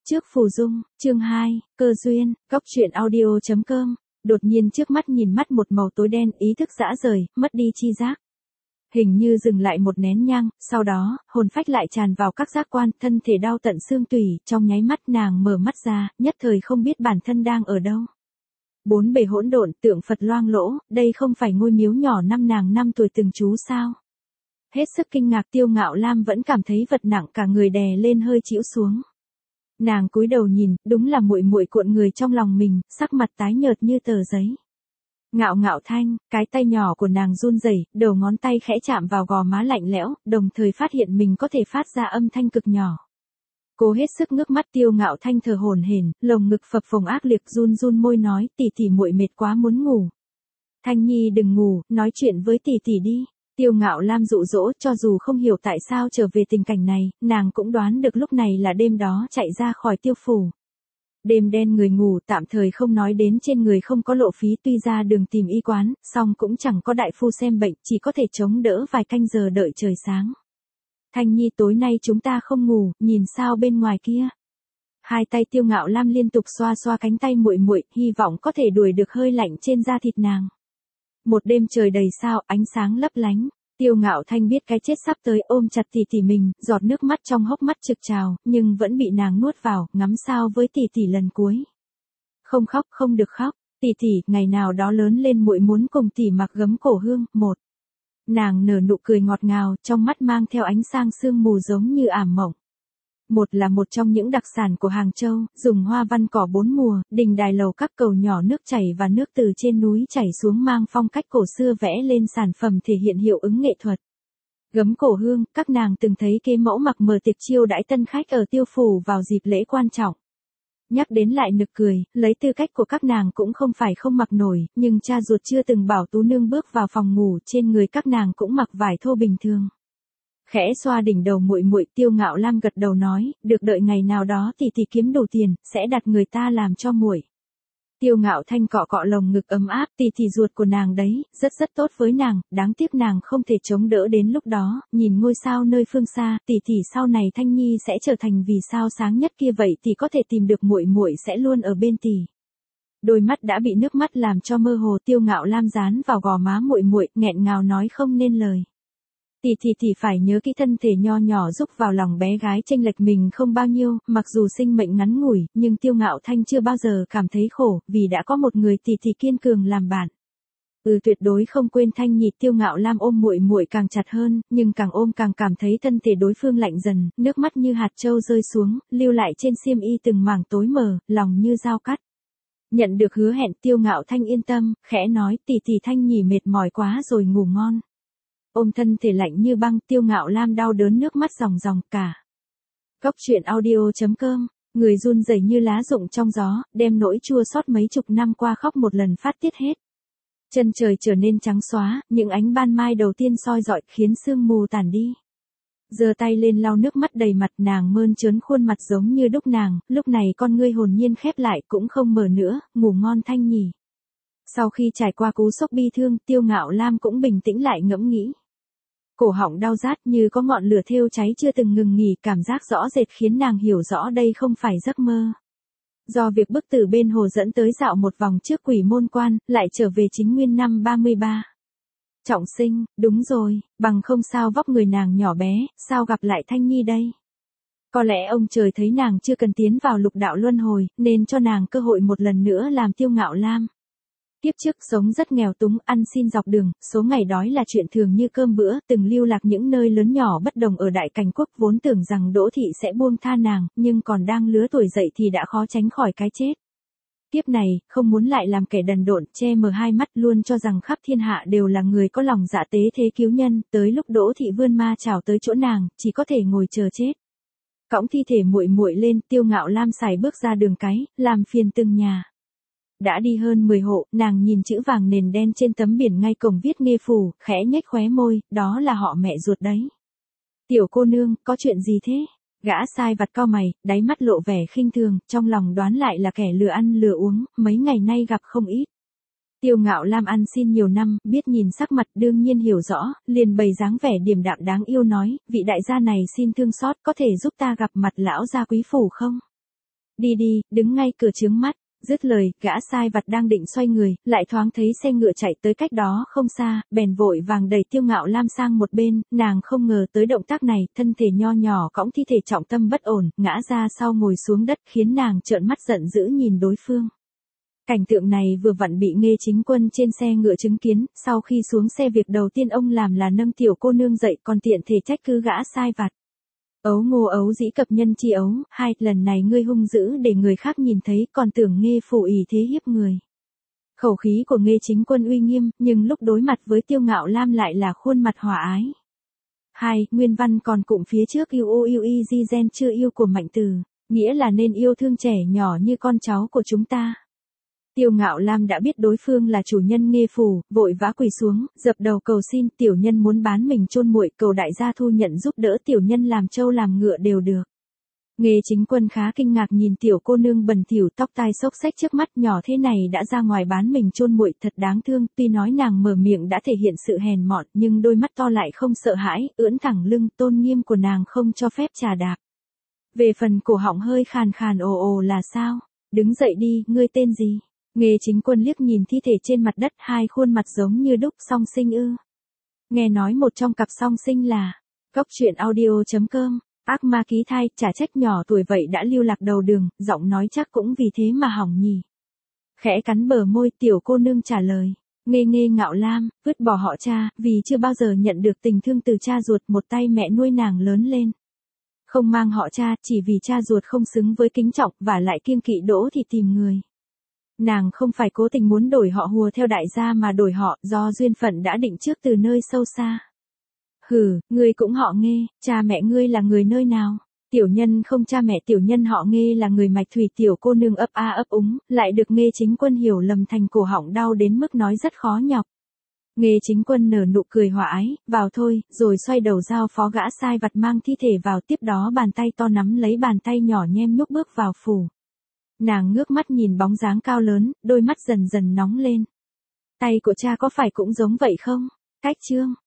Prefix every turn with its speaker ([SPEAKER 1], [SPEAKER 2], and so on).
[SPEAKER 1] Trước phù dung, chương 2, cơ duyên, góc truyện audio.com, đột nhiên trước mắt nhìn mắt một màu tối đen, ý thức dã rời, mất đi chi giác. Hình như dừng lại một nén nhang, sau đó, hồn phách lại tràn vào các giác quan, thân thể đau tận xương tủy, trong nháy mắt nàng mở mắt ra, nhất thời không biết bản thân đang ở đâu. Bốn bề hỗn độn, tượng Phật loang lỗ, đây không phải ngôi miếu nhỏ năm nàng 5 tuổi từng trú sao? Hết sức kinh ngạc Tiêu Ngạo Lam vẫn cảm thấy vật nặng cả người đè lên hơi chĩu xuống. Nàng cúi đầu nhìn, đúng là muội muội cuộn người trong lòng mình, sắc mặt tái nhợt như tờ giấy. Ngạo Ngạo Thanh, cái tay nhỏ của nàng run rẩy, đầu ngón tay khẽ chạm vào gò má lạnh lẽo, đồng thời phát hiện mình có thể phát ra âm thanh cực nhỏ. Cô hết sức ngước mắt Tiêu Ngạo Thanh thở hổn hển, lồng ngực phập phồng ác liệt run run môi nói, tỷ tỷ muội mệt quá muốn ngủ. Thanh Nhi đừng ngủ, nói chuyện với tỷ tỷ đi. Tiêu Ngạo Lam dụ dỗ, cho dù không hiểu tại sao trở về tình cảnh này, nàng cũng đoán được lúc này là đêm đó chạy ra khỏi tiêu phủ. Đêm đen người ngủ, tạm thời không nói đến trên người không có lộ phí, tuy ra đường tìm y quán, song cũng chẳng có đại phu xem bệnh, chỉ có thể chống đỡ vài canh giờ đợi trời sáng. Thanh Nhi tối nay chúng ta không ngủ, nhìn sao bên ngoài kia. Hai tay Tiêu Ngạo Lam liên tục xoa xoa cánh tay muội muội, hy vọng có thể đuổi được hơi lạnh trên da thịt nàng. Một đêm trời đầy sao, ánh sáng lấp lánh. Tiêu Ngạo Thanh biết cái chết sắp tới, ôm chặt tỷ tỷ mình, giọt nước mắt trong hốc mắt trực trào, nhưng vẫn bị nàng nuốt vào, ngắm sao với tỷ tỷ lần cuối. Không khóc, không được khóc, tỷ tỷ, ngày nào đó lớn lên muội muốn cùng tỷ mặc gấm cổ hương. Một. Nàng nở nụ cười ngọt ngào, trong mắt mang theo ánh sáng sương mù giống như ảm mộng. Một là một trong những đặc sản của Hàng Châu, dùng hoa văn cỏ bốn mùa, đình đài lầu các cầu nhỏ nước chảy và nước từ trên núi chảy xuống mang phong cách cổ xưa vẽ lên sản phẩm thể hiện hiệu ứng nghệ thuật. Gấm cổ hương, các nàng từng thấy kế mẫu mặc mở tiệc chiêu đãi tân khách ở tiêu phủ vào dịp lễ quan trọng. Nhắc đến lại nực cười, lấy tư cách của các nàng cũng không phải không mặc nổi, nhưng cha ruột chưa từng bảo Tú Nương bước vào phòng ngủ, trên người các nàng cũng mặc vải thô bình thường. Khẽ xoa đỉnh đầu muội muội, Tiêu Ngạo Lam gật đầu nói, được, đợi ngày nào đó tỷ tỷ kiếm đủ tiền, sẽ đặt người ta làm cho muội. Tiêu Ngạo Thanh cọ cọ lồng ngực ấm áp, tỷ tỷ ruột của nàng đấy, rất tốt với nàng, đáng tiếc nàng không thể chống đỡ đến lúc đó, nhìn ngôi sao nơi phương xa, tỷ tỷ sau này Thanh Nhi sẽ trở thành vì sao sáng nhất kia vậy thì có thể tìm được muội muội sẽ luôn ở bên tỷ. Đôi mắt đã bị nước mắt làm cho mơ hồ, Tiêu Ngạo Lam dán vào gò má muội muội, nghẹn ngào nói không nên lời. Tỷ phải nhớ kỹ thân thể nho nhỏ giúp vào lòng bé gái chênh lệch mình không bao nhiêu, mặc dù sinh mệnh ngắn ngủi, nhưng Tiêu Ngạo Thanh chưa bao giờ cảm thấy khổ, vì đã có một người tỷ kiên cường làm bạn. Tuyệt đối không quên Thanh Nhi. Tiêu Ngạo Lam ôm muội muội càng chặt hơn, nhưng càng ôm càng cảm thấy thân thể đối phương lạnh dần, nước mắt như hạt châu rơi xuống, lưu lại trên xiêm y từng mảng tối mờ, lòng như dao cắt. Nhận được hứa hẹn, Tiêu Ngạo Thanh yên tâm, khẽ nói, tỷ Thanh Nhi mệt mỏi quá rồi, ngủ ngon. Ôm thân thể lạnh như băng, Tiêu Ngạo Lam đau đớn nước mắt ròng ròng cả. Góc truyện audio.com, người run rẩy như lá rụng trong gió, đem nỗi chua xót mấy chục năm qua khóc một lần phát tiết hết. Chân trời trở nên trắng xóa, những ánh ban mai đầu tiên soi rọi khiến sương mù tản đi. Giơ tay lên lau nước mắt đầy mặt, nàng mơn trớn khuôn mặt giống như đúc nàng, lúc này con ngươi hồn nhiên khép lại cũng không mở nữa, ngủ ngon Thanh Nhi. Sau khi trải qua cú sốc bi thương, Tiêu Ngạo Lam cũng bình tĩnh lại ngẫm nghĩ. Cổ họng đau rát như có ngọn lửa thiêu cháy chưa từng ngừng nghỉ, cảm giác rõ rệt khiến nàng hiểu rõ đây không phải giấc mơ. Do việc bức tử bên hồ dẫn tới dạo một vòng trước Quỷ Môn Quan, lại trở về chính nguyên năm 33. Trọng sinh, đúng rồi, bằng không sao vóc người nàng nhỏ bé, sao gặp lại Thanh Nhi đây? Có lẽ ông trời thấy nàng chưa cần tiến vào lục đạo luân hồi, nên cho nàng cơ hội một lần nữa làm Tiêu Ngạo Lam. Kiếp trước sống rất nghèo túng, ăn xin dọc đường, số ngày đói là chuyện thường như cơm bữa, từng lưu lạc những nơi lớn nhỏ bất đồng ở Đại Cảnh Quốc, vốn tưởng rằng Đỗ Thị sẽ buông tha nàng, nhưng còn đang lứa tuổi dậy thì đã khó tránh khỏi cái chết. Kiếp này, không muốn lại làm kẻ đần độn, che mờ hai mắt, luôn cho rằng khắp thiên hạ đều là người có lòng dạ tế thế cứu nhân, tới lúc Đỗ Thị vươn ma chảo tới chỗ nàng, chỉ có thể ngồi chờ chết. Cõng thi thể muội muội lên, Tiêu Ngạo Lam xài bước ra đường cái, làm phiền từng nhà. Đã đi hơn 10 hộ, nàng nhìn chữ vàng nền đen trên tấm biển ngay cổng viết Nghê Phủ, khẽ nhếch khóe môi, đó là họ mẹ ruột đấy. Tiểu cô nương, có chuyện gì thế? Gã sai vặt cau mày, đáy mắt lộ vẻ khinh thường, trong lòng đoán lại là kẻ lừa ăn lừa uống, mấy ngày nay gặp không ít. Tiêu Ngạo Lam ăn xin nhiều năm, biết nhìn sắc mặt, đương nhiên hiểu rõ, liền bày dáng vẻ điềm đạm đáng yêu nói, vị đại gia này xin thương xót, có thể giúp ta gặp mặt lão gia quý phủ không? đi đi, đứng ngay cửa chướng mắt. Dứt lời, gã sai vặt đang định xoay người, lại thoáng thấy xe ngựa chạy tới cách đó không xa, bèn vội vàng đẩy Tiêu Ngạo Lam sang một bên, nàng không ngờ tới động tác này, thân thể nho nhỏ cõng thi thể trọng tâm bất ổn, ngã ra sau ngồi xuống đất khiến nàng trợn mắt giận dữ nhìn đối phương. Cảnh tượng này vừa vặn bị Nghê Chính Quân trên xe ngựa chứng kiến, sau khi xuống xe việc đầu tiên ông làm là nâng tiểu cô nương dậy còn tiện thể trách cứ gã sai vặt. Ấu ngô ấu dĩ cập nhân chi ấu, hai, lần này ngươi hung dữ để người khác nhìn thấy còn tưởng Nghê phủ ỷ thế hiếp người. Khẩu khí của Nghê Chính Quân uy nghiêm, nhưng lúc đối mặt với Tiêu Ngạo Lam lại là khuôn mặt hòa ái. Hai, nguyên văn còn cụm phía trước yêu ô yêu y di gen chưa yêu của Mạnh Từ, nghĩa là nên yêu thương trẻ nhỏ như con cháu của chúng ta. Tiêu Ngạo Lam đã biết đối phương là chủ nhân Nghê phủ, vội vã quỳ xuống, dập đầu cầu xin tiểu nhân muốn bán mình chôn muội, cầu đại gia thu nhận giúp đỡ tiểu nhân làm trâu làm ngựa đều được. Nghê Chính Quân khá kinh ngạc nhìn tiểu cô nương bẩn thỉu tóc tai xốc xếch trước mắt, nhỏ thế này đã ra ngoài bán mình chôn muội, thật đáng thương. Tuy nói nàng mở miệng đã thể hiện sự hèn mọn, nhưng đôi mắt to lại không sợ hãi, ưỡn thẳng lưng, tôn nghiêm của nàng không cho phép chà đạp. Về phần cổ họng hơi khàn khàn ồ ồ là sao? Đứng dậy đi, ngươi tên gì? Nghê Chính Quân liếc nhìn thi thể trên mặt đất, hai khuôn mặt giống như đúc, song sinh ư? Nghe nói một trong cặp song sinh là Cóc Truyện Audio.com. Ác ma ký thai, chả trách nhỏ tuổi vậy đã lưu lạc đầu đường, giọng nói chắc cũng vì thế mà hỏng nhỉ. Khẽ cắn bờ môi, tiểu cô nương trả lời. Nghê Ngạo Lam, vứt bỏ họ cha, vì chưa bao giờ nhận được tình thương từ cha ruột, một tay mẹ nuôi nàng lớn lên. Không mang họ cha, chỉ vì cha ruột không xứng với kính trọng, và lại kiêng kỵ đỗ thì tìm người. Nàng không phải cố tình muốn đổi họ hùa theo đại gia mà đổi họ, do duyên phận đã định trước từ nơi sâu xa. Hừ, ngươi cũng họ Nghê, cha mẹ ngươi là người nơi nào? Tiểu nhân không cha mẹ, tiểu nhân họ Nghê là người Mạch Thủy. Tiểu cô nương ấp a ấp úng, lại được Nghê Chính Quân hiểu lầm thành cổ họng đau đến mức nói rất khó nhọc. Nghê Chính Quân nở nụ cười hòa ái, vào thôi, rồi xoay đầu giao phó gã sai vặt mang thi thể vào, tiếp đó bàn tay to nắm lấy bàn tay nhỏ nhem nhúc bước vào phủ. Nàng ngước mắt nhìn bóng dáng cao lớn, đôi mắt dần dần nóng lên. Tay của cha có phải cũng giống vậy không? Cách chương